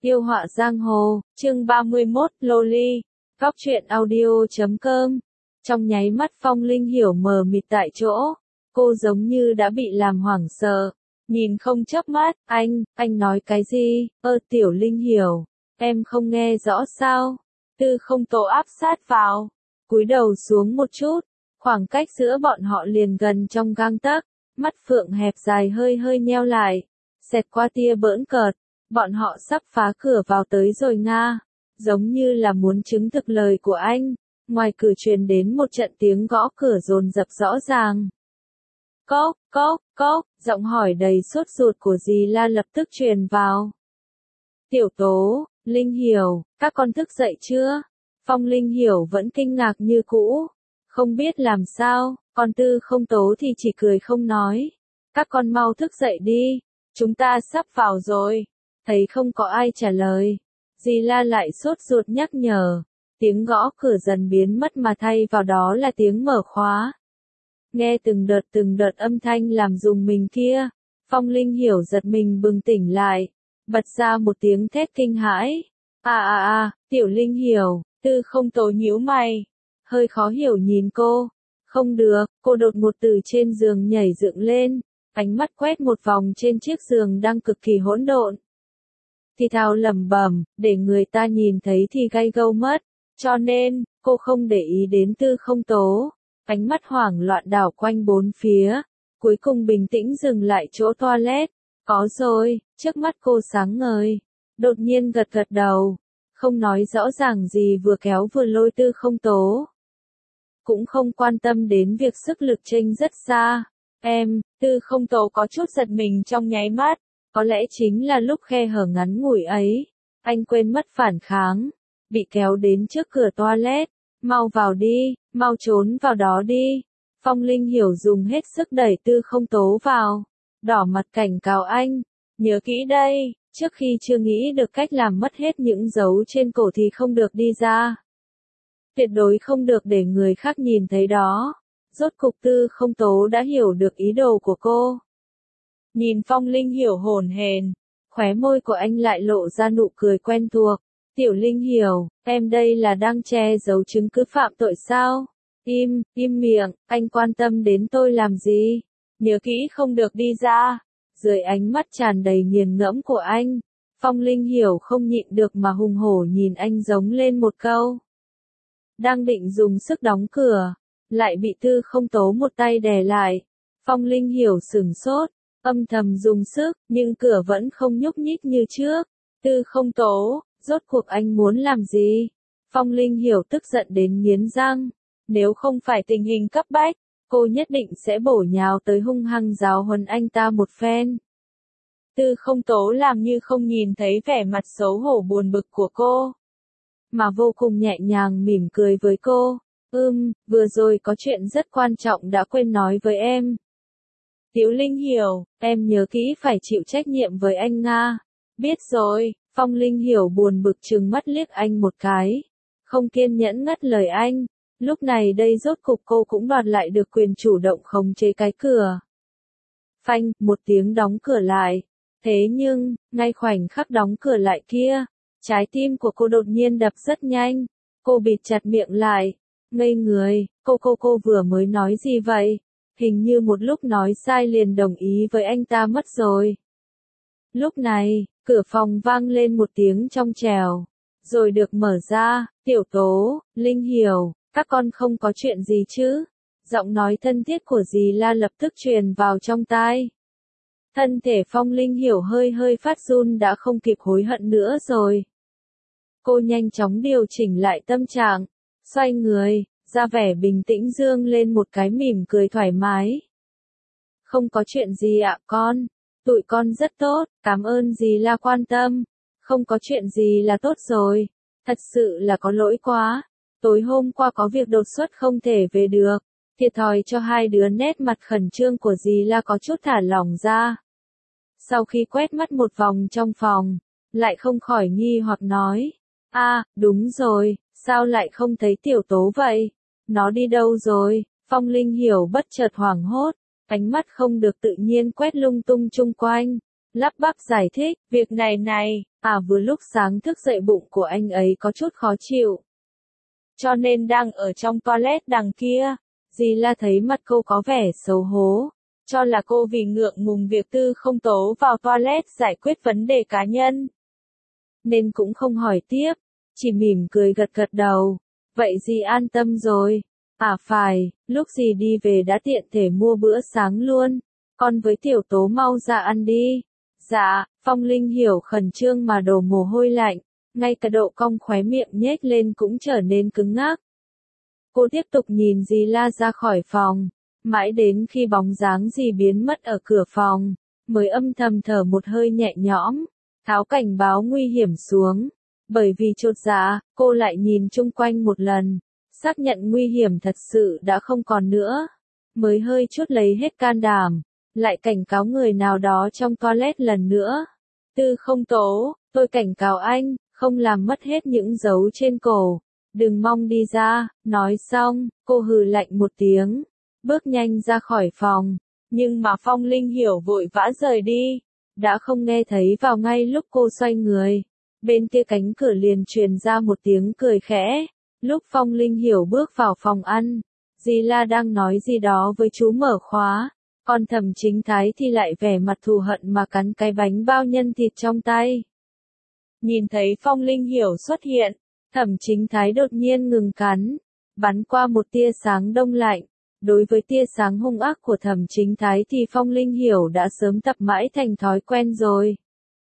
Yêu họa giang hồ, chương 31, Loli, Góc truyện audio.com. Trong nháy mắt Phong Linh Hiểu mờ mịt tại chỗ, cô giống như đã bị làm hoảng sợ, nhìn không chớp mắt, anh nói cái gì, Tiểu Linh Hiểu, em không nghe rõ sao, Tư Không Tố áp sát vào, cúi đầu xuống một chút, khoảng cách giữa bọn họ liền gần trong gang tấc, mắt phượng hẹp dài hơi hơi nheo lại, xẹt qua tia bỡn cợt. Bọn họ sắp phá cửa vào tới rồi Nga, giống như là muốn chứng thực lời của anh. Ngoài cửa truyền đến một trận tiếng gõ cửa dồn dập rõ ràng. Cốc, cốc, cốc, giọng hỏi đầy sốt ruột của dì La lập tức truyền vào. Tiểu Tố, Linh Hiểu, các con thức dậy chưa? Phong Linh Hiểu vẫn kinh ngạc như cũ, không biết làm sao, còn Tư Không Tố thì chỉ cười không nói. Các con mau thức dậy đi, chúng ta sắp vào rồi. Thấy không có ai trả lời, dì La lại sốt ruột nhắc nhở, tiếng gõ cửa dần biến mất mà thay vào đó là tiếng mở khóa. Nghe từng đợt âm thanh làm rùng mình kia, Phong Linh Hiểu giật mình bừng tỉnh lại, bật ra một tiếng thét kinh hãi. Tiểu Linh Hiểu, Tư Không Tố nhíu mày, hơi khó hiểu nhìn cô. Không được, cô đột ngột từ trên giường nhảy dựng lên, ánh mắt quét một vòng trên chiếc giường đang cực kỳ hỗn độn. Thì thào lẩm bẩm, để người ta nhìn thấy thì gay gâu mất, cho nên, cô không để ý đến Tư Không Tố, ánh mắt hoảng loạn đảo quanh bốn phía, cuối cùng bình tĩnh dừng lại chỗ toilet, có rồi, trước mắt cô sáng ngời, đột nhiên gật gật đầu, không nói rõ ràng gì vừa kéo vừa lôi Tư Không Tố. Cũng không quan tâm đến việc sức lực chênh rất xa, Tư Không Tố có chút giật mình trong nháy mắt. Có lẽ chính là lúc khe hở ngắn ngủi ấy, anh quên mất phản kháng, bị kéo đến trước cửa toilet, mau vào đi, mau trốn vào đó đi. Phong Linh Hiểu dùng hết sức đẩy Tư Không Tố vào, đỏ mặt cảnh cáo anh, nhớ kỹ đây, trước khi chưa nghĩ được cách làm mất hết những dấu trên cổ thì không được đi ra. Tuyệt đối không được để người khác nhìn thấy đó. Rốt cục Tư Không Tố đã hiểu được ý đồ của cô. Nhìn Phong Linh Hiểu hổn hển, khóe môi của anh lại lộ ra nụ cười quen thuộc. Tiểu Linh Hiểu, em đây là đang che giấu chứng cứ phạm tội sao? Im miệng, anh quan tâm đến tôi làm gì? Nhớ kỹ không được đi ra. Dưới ánh mắt tràn đầy nghiền ngẫm của anh, Phong Linh Hiểu không nhịn được mà hùng hổ nhìn anh giống lên một câu. Đang định dùng sức đóng cửa, lại bị Tư Không Tố một tay đè lại. Phong Linh Hiểu sửng sốt. Âm thầm dùng sức, nhưng cửa vẫn không nhúc nhích như trước. Tư Không Tố, rốt cuộc anh muốn làm gì? Phong Linh Hiểu tức giận đến nghiến răng. Nếu không phải tình hình cấp bách, cô nhất định sẽ bổ nhào tới hung hăng giáo huấn anh ta một phen. Tư Không Tố làm như không nhìn thấy vẻ mặt xấu hổ buồn bực của cô, mà vô cùng nhẹ nhàng mỉm cười với cô. Vừa rồi có chuyện rất quan trọng đã quên nói với em. Tiểu Linh Hiểu, em nhớ kỹ phải chịu trách nhiệm với anh Nga. Biết rồi, Phong Linh Hiểu buồn bực trừng mắt liếc anh một cái. Không kiên nhẫn ngắt lời anh. Lúc này đây rốt cục cô cũng đoạt lại được quyền chủ động khống chế cái cửa. Phanh, một tiếng đóng cửa lại. Thế nhưng, ngay khoảnh khắc đóng cửa lại kia, trái tim của cô đột nhiên đập rất nhanh. Cô bịt chặt miệng lại. Ngây người, cô vừa mới nói gì vậy? Hình như một lúc nói sai liền đồng ý với anh ta mất rồi. Lúc này, cửa phòng vang lên một tiếng trong trẻo, rồi được mở ra. Tiểu Tố, Linh Hiểu, các con không có chuyện gì chứ? Giọng nói thân thiết của dì La lập tức truyền vào trong tai. Thân thể Phong Linh Hiểu hơi hơi phát run đã không kịp hối hận nữa rồi. Cô nhanh chóng điều chỉnh lại tâm trạng, xoay người, ra vẻ bình tĩnh dương lên một cái mỉm cười thoải mái. Không có chuyện gì ạ con, tụi con rất tốt, cảm ơn dì La quan tâm. Không có chuyện gì là tốt rồi, thật sự là có lỗi quá. Tối hôm qua có việc đột xuất không thể về được, thiệt thòi cho hai đứa. Nét mặt khẩn trương của dì La có chút thả lỏng ra. Sau khi quét mắt một vòng trong phòng, lại không khỏi nghi hoặc nói. Đúng rồi, sao lại không thấy Tiểu Tố vậy? Nó đi đâu rồi? Phong Linh Hiểu bất chợt hoảng hốt, ánh mắt không được tự nhiên quét lung tung chung quanh, lắp bắp giải thích, việc này, vừa lúc sáng thức dậy bụng của anh ấy có chút khó chịu. Cho nên đang ở trong toilet đằng kia. Dì La thấy mặt cô có vẻ xấu hố, cho là cô vì ngượng ngùng việc Tư Không Tố vào toilet giải quyết vấn đề cá nhân. Nên cũng không hỏi tiếp, chỉ mỉm cười gật gật đầu. Vậy dì an tâm rồi. Phải, lúc dì đi về đã tiện thể mua bữa sáng luôn. Con với Tiểu Tố mau ra ăn đi. Dạ, Phong Linh Hiểu khẩn trương mà đổ mồ hôi lạnh, ngay cả độ cong khóe miệng nhếch lên cũng trở nên cứng ngắc. Cô tiếp tục nhìn dì La ra khỏi phòng, mãi đến khi bóng dáng dì biến mất ở cửa phòng, mới âm thầm thở một hơi nhẹ nhõm, tháo cảnh báo nguy hiểm xuống. Bởi vì chột dạ, cô lại nhìn chung quanh một lần, xác nhận nguy hiểm thật sự đã không còn nữa, mới hơi chút lấy hết can đảm, lại cảnh cáo người nào đó trong toilet lần nữa. Tư Không Tố, tôi cảnh cáo anh, không làm mất hết những dấu trên cổ. Đừng mong đi ra. Nói xong, cô hừ lạnh một tiếng, bước nhanh ra khỏi phòng. Nhưng mà Phong Linh Hiểu vội vã rời đi, đã không nghe thấy vào ngay lúc cô xoay người. Bên kia cánh cửa liền truyền ra một tiếng cười khẽ. Lúc Phong Linh Hiểu bước vào phòng ăn, dì La đang nói gì đó với chú mở khóa, còn Thẩm Chính Thái thì lại vẻ mặt thù hận mà cắn cái bánh bao nhân thịt trong tay. Nhìn thấy Phong Linh Hiểu xuất hiện, Thẩm Chính Thái đột nhiên ngừng cắn, bắn qua một tia sáng đông lạnh. Đối với tia sáng hung ác của Thẩm Chính Thái thì Phong Linh Hiểu đã sớm tập mãi thành thói quen rồi.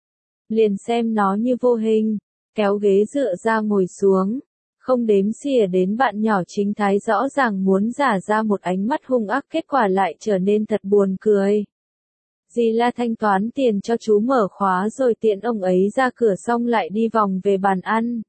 Liền xem nó như vô hình, kéo ghế dựa ra ngồi xuống, không đếm xỉa đến bạn nhỏ Chính Thái rõ ràng muốn giả ra một ánh mắt hung ác, kết quả lại trở nên thật buồn cười. Dì La thanh toán tiền cho chú mở khóa rồi tiện ông ấy ra cửa xong lại đi vòng về bàn ăn.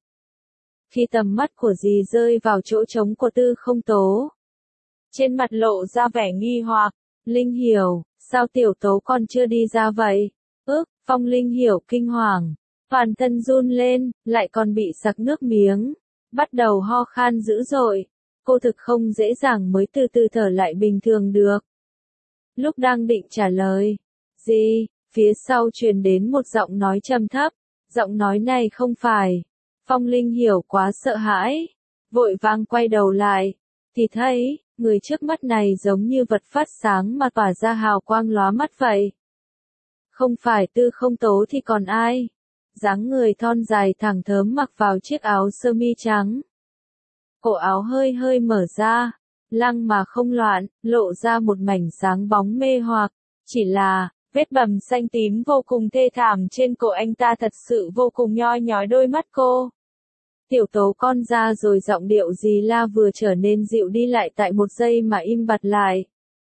Khi tầm mắt của dì rơi vào chỗ trống của Tư Không Tố, trên mặt lộ ra vẻ nghi hoặc. Linh Hiểu, sao Tiểu Tố còn chưa đi ra vậy? Phong Linh Hiểu kinh hoàng, toàn thân run lên, lại còn bị sặc nước miếng, bắt đầu ho khan dữ dội. Cô thực không dễ dàng mới từ từ thở lại bình thường được. Lúc đang định trả lời, gì, phía sau truyền đến một giọng nói trầm thấp. Giọng nói này không phải. Phong Linh Hiểu quá sợ hãi, vội vàng quay đầu lại, thì thấy, người trước mắt này giống như vật phát sáng mà tỏa ra hào quang lóa mắt vậy. Không phải Tư Không Tố thì còn ai? Dáng người thon dài thẳng thớm mặc vào chiếc áo sơ mi trắng. Cổ áo hơi hơi mở ra, lăng mà không loạn, lộ ra một mảnh sáng bóng mê hoặc. Chỉ là, vết bầm xanh tím vô cùng thê thảm trên cổ anh ta thật sự vô cùng nhoi nhói đôi mắt cô. Tiểu Tố con ra rồi, giọng điệu dì La vừa trở nên dịu đi lại tại một giây mà im bặt lại.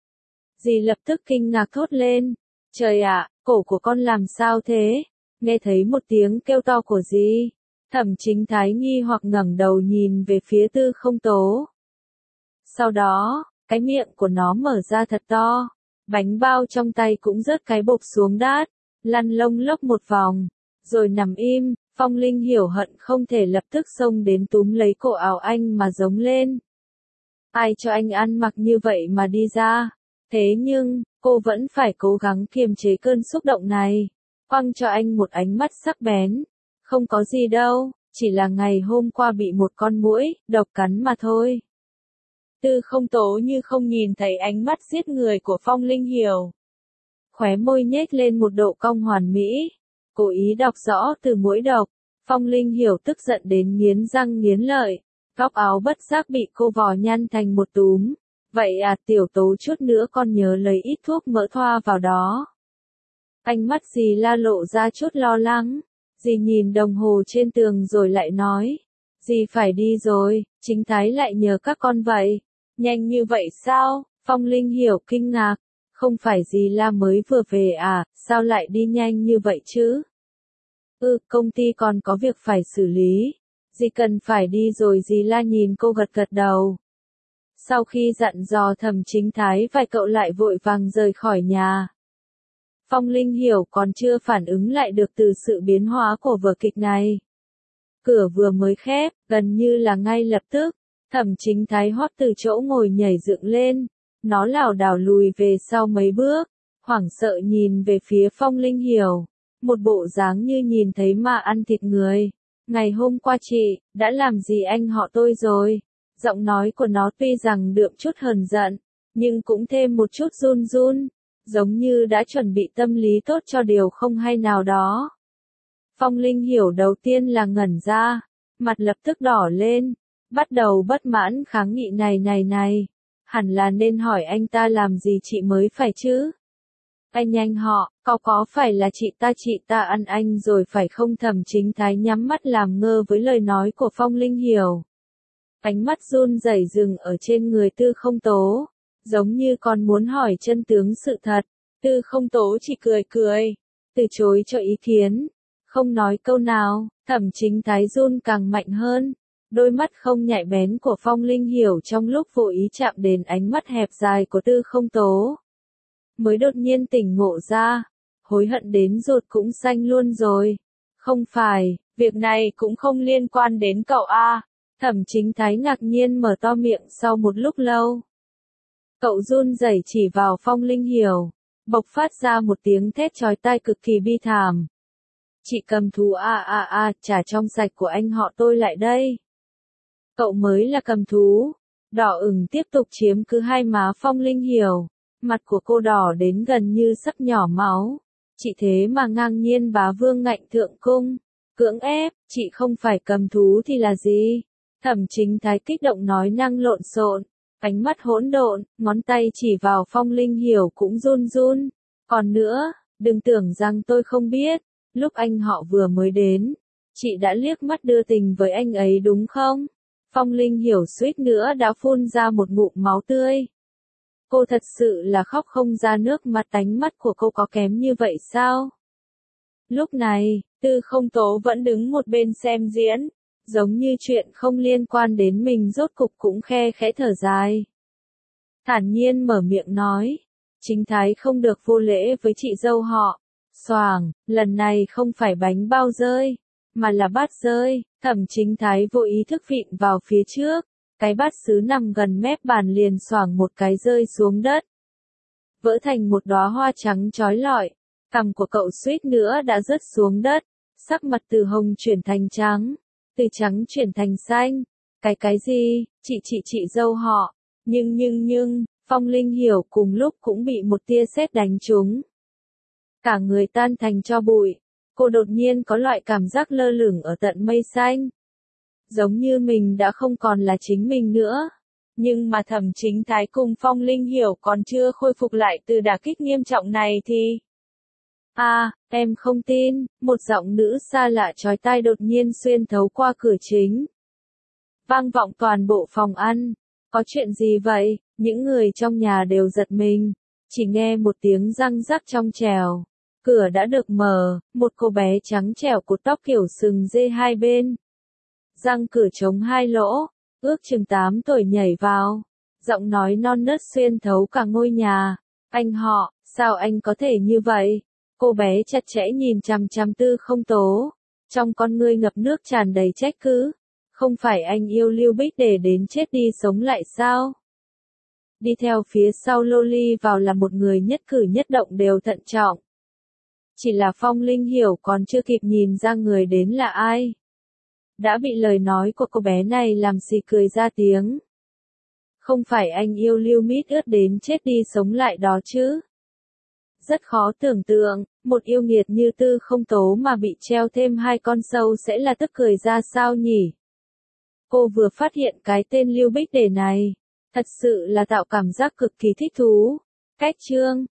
Dì lập tức kinh ngạc thốt lên. Trời ạ, cổ của con làm sao thế? Nghe thấy một tiếng kêu to của dì, Thẩm Chính Thái nghi hoặc ngẩng đầu nhìn về phía Tư Không Tố. Sau đó, cái miệng của nó mở ra thật to, bánh bao trong tay cũng rớt cái bộp xuống đát, lăn lông lốc một vòng, rồi nằm im. Phong Linh Hiểu hận không thể lập tức xông đến túm lấy cổ áo anh mà giống lên. Ai cho anh ăn mặc như vậy mà đi ra? Thế nhưng, cô vẫn phải cố gắng kiềm chế cơn xúc động này, quăng cho anh một ánh mắt sắc bén. Không có gì đâu, chỉ là ngày hôm qua bị một con muỗi độc cắn mà thôi. Tư Không Tố như không nhìn thấy ánh mắt giết người của Phong Linh Hiểu. Khóe môi nhếch lên một độ cong hoàn mỹ, cố ý đọc rõ từ muỗi độc. Phong Linh Hiểu tức giận đến nghiến răng nghiến lợi, góc áo bất giác bị cô vò nhăn thành một túm. Vậy à, Tiểu Tố chút nữa con nhớ lấy ít thuốc mỡ thoa vào đó. Ánh mắt dì La lộ ra chút lo lắng. Dì nhìn đồng hồ trên tường rồi lại nói. Dì phải đi rồi, Chính Thái lại nhờ các con vậy. Nhanh như vậy sao? Phong Linh Hiểu kinh ngạc. Không phải dì La mới vừa về à, sao lại đi nhanh như vậy chứ? Công ty còn có việc phải xử lý. Dì cần phải đi rồi. Dì La nhìn cô gật gật đầu. Sau khi dặn dò Thẩm Chính Thái vài cậu lại vội vàng rời khỏi nhà. Phong Linh Hiểu còn chưa phản ứng lại được từ sự biến hóa của vở kịch này. Cửa vừa mới khép, gần như là ngay lập tức, Thẩm Chính Thái hót từ chỗ ngồi nhảy dựng lên. Nó lảo đảo lùi về sau mấy bước, hoảng sợ nhìn về phía Phong Linh Hiểu, một bộ dáng như nhìn thấy ma ăn thịt người. Ngày hôm qua chị, đã làm gì anh họ tôi rồi? Giọng nói của nó tuy rằng đượm chút hờn giận, nhưng cũng thêm một chút run run, giống như đã chuẩn bị tâm lý tốt cho điều không hay nào đó. Phong Linh Hiểu đầu tiên là ngẩn ra, mặt lập tức đỏ lên, bắt đầu bất mãn kháng nghị này, hẳn là nên hỏi anh ta làm gì chị mới phải chứ. Anh họ, có phải là chị ta ăn anh rồi phải không? Thẩm Chính Thái nhắm mắt làm ngơ với lời nói của Phong Linh Hiểu. Ánh mắt run rẩy dừng ở trên người Tư Không Tố, giống như còn muốn hỏi chân tướng sự thật. Tư Không Tố chỉ cười, từ chối cho ý kiến, không nói câu nào. Thẩm Chính Thái run càng mạnh hơn, đôi mắt không nhạy bén của Phong Linh Hiểu trong lúc vô ý chạm đến ánh mắt hẹp dài của Tư Không Tố, mới đột nhiên tỉnh ngộ ra, hối hận đến ruột cũng xanh luôn rồi. Không phải, việc này cũng không liên quan đến cậu a. Thẩm Chính Thái ngạc nhiên mở to miệng sau một lúc lâu. Cậu run rẩy chỉ vào Phong Linh Hiểu, bộc phát ra một tiếng thét chói tai cực kỳ bi thảm. Chị cầm thú trả trong sạch của anh họ tôi lại đây. Cậu mới là cầm thú. Đỏ ửng tiếp tục chiếm cứ hai má Phong Linh Hiểu, mặt của cô đỏ đến gần như sắp nhỏ máu. Chị thế mà ngang nhiên bá vương ngạnh thượng cung, cưỡng ép, chị không phải cầm thú thì là gì? Thẩm Chính Thái kích động nói năng lộn xộn, ánh mắt hỗn độn, ngón tay chỉ vào Phong Linh Hiểu cũng run run. Còn nữa, đừng tưởng rằng tôi không biết, lúc anh họ vừa mới đến, chị đã liếc mắt đưa tình với anh ấy đúng không? Phong Linh Hiểu suýt nữa đã phun ra một ngụm máu tươi. Cô thật sự là khóc không ra nước mắt, ánh mắt của cô có kém như vậy sao? Lúc này, Tư Không Tố vẫn đứng một bên xem diễn, giống như chuyện không liên quan đến mình rốt cục cũng khe khẽ thở dài. Thản nhiên mở miệng nói, Chính Thái không được vô lễ với chị dâu họ. Xoàng, lần này không phải bánh bao rơi, mà là bát rơi. Thẩm Chính Thái vô ý thức vịn vào phía trước, cái bát sứ nằm gần mép bàn liền xoàng một cái rơi xuống đất, vỡ thành một đóa hoa trắng chói lọi. Cằm của cậu suýt nữa đã rớt xuống đất, sắc mặt từ hồng chuyển thành trắng, từ trắng chuyển thành xanh. Cái gì? Chị dâu họ. Nhưng, Phong Linh Hiểu cùng lúc cũng bị một tia sét đánh trúng. Cả người tan thành tro bụi, cô đột nhiên có loại cảm giác lơ lửng ở tận mây xanh. Giống như mình đã không còn là chính mình nữa. Nhưng mà Thẩm Chính Thái cùng Phong Linh Hiểu còn chưa khôi phục lại từ đả kích nghiêm trọng này thì... em không tin, một giọng nữ xa lạ chói tai đột nhiên xuyên thấu qua cửa chính. Vang vọng toàn bộ phòng ăn. Có chuyện gì vậy? Những người trong nhà đều giật mình. Chỉ nghe một tiếng răng rắc trong trèo. Cửa đã được mở, một cô bé trắng trẻo cột tóc kiểu sừng dê hai bên. Răng cửa trống hai lỗ, ước chừng 8 tuổi nhảy vào. Giọng nói non nớt xuyên thấu cả ngôi nhà. Anh họ, sao anh có thể như vậy? Cô bé chặt chẽ nhìn chằm chằm Tư Không Tố, trong con ngươi ngập nước tràn đầy trách cứ. Không phải anh yêu Lưu Bích để đến chết đi sống lại sao? Đi theo phía sau Loli vào là một người nhất cử nhất động đều thận trọng. Chỉ là Phong Linh Hiểu còn chưa kịp nhìn ra người đến là ai, đã bị lời nói của cô bé này làm xì cười ra tiếng. Không phải anh yêu Lưu Mít ướt đến chết đi sống lại đó chứ? Rất khó tưởng tượng, một yêu nghiệt như Tư Không Tố mà bị treo thêm 2 con sâu sẽ là tức cười ra sao nhỉ? Cô vừa phát hiện cái tên Lưu Bích Để này, thật sự là tạo cảm giác cực kỳ thích thú. Cách chương